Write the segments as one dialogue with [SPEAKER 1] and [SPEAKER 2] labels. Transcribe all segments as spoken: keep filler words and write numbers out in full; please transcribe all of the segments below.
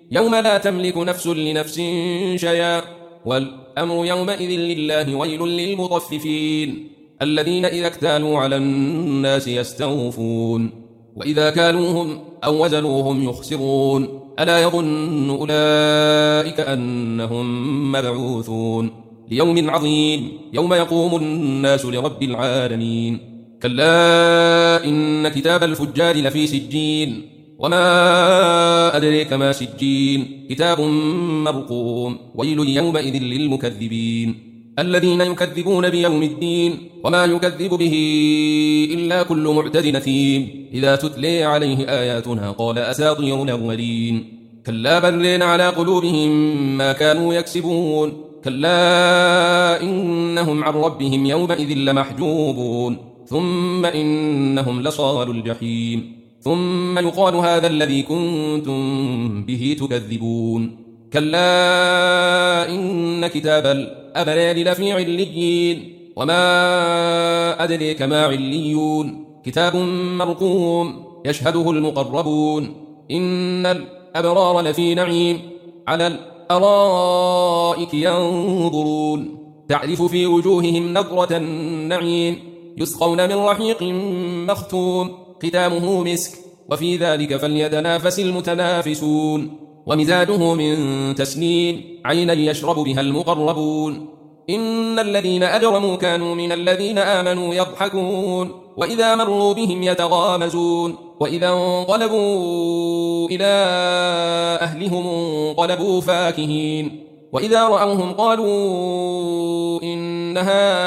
[SPEAKER 1] يوم لا تملك نفس لنفس شيئا والأمر يومئذ لله. ويل للمطففين الذين إذا اكتالوا على الناس يستوفون وإذا كالوهم أو وزنوهم يخسرون ألا يظن أولئك أنهم مبعوثون ليوم عظيم يوم يقوم الناس لرب العالمين. كلا إن كتاب الفجار لفي سجين وما أدريك ما سجين كتاب مرقوم. ويل يومئذ للمكذبين الذين يكذبون بيوم الدين وما يكذب به إلا كل معتد نثيم إذا تتلي عليه آياتنا قال أساطير الأولين. كلا بل على قلوبهم ما كانوا يكسبون. كلا إنهم عن ربهم يومئذ لمحجوبون ثم إنهم لصالوا الجحيم ثم يقال هذا الذي كنتم به تكذبون. كلا إن كتاب الأبرار لفي عليين وما أدريك ما عليون كتاب مرقوم يشهده المقربون. إن الأبرار لفي نعيم على الأرائك ينظرون تعرف في وجوههم نظرة النعيم يسقون من رحيق مختوم ختامه مسك وفي ذلك فليتنافس المتنافسون. ومزاجه من تسنيم عينا يشرب بها المقربون. إن الذين أجرموا كانوا من الذين آمنوا يضحكون وإذا مروا بهم يتغامزون وإذا انقلبوا إلى أهلهم انقلبوا فاكهين وإذا رأوهم قالوا إن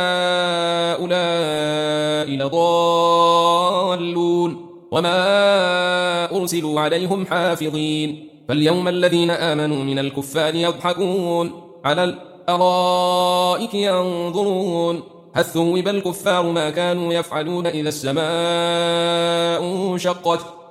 [SPEAKER 1] هؤلاء لضالون وما أرسلوا عليهم حافظين. فاليوم الذين آمنوا من الكفار يضحكون على الأرائك ينظرون هل ثوب الكفار ما كانوا يفعلون إذا السماء انشقت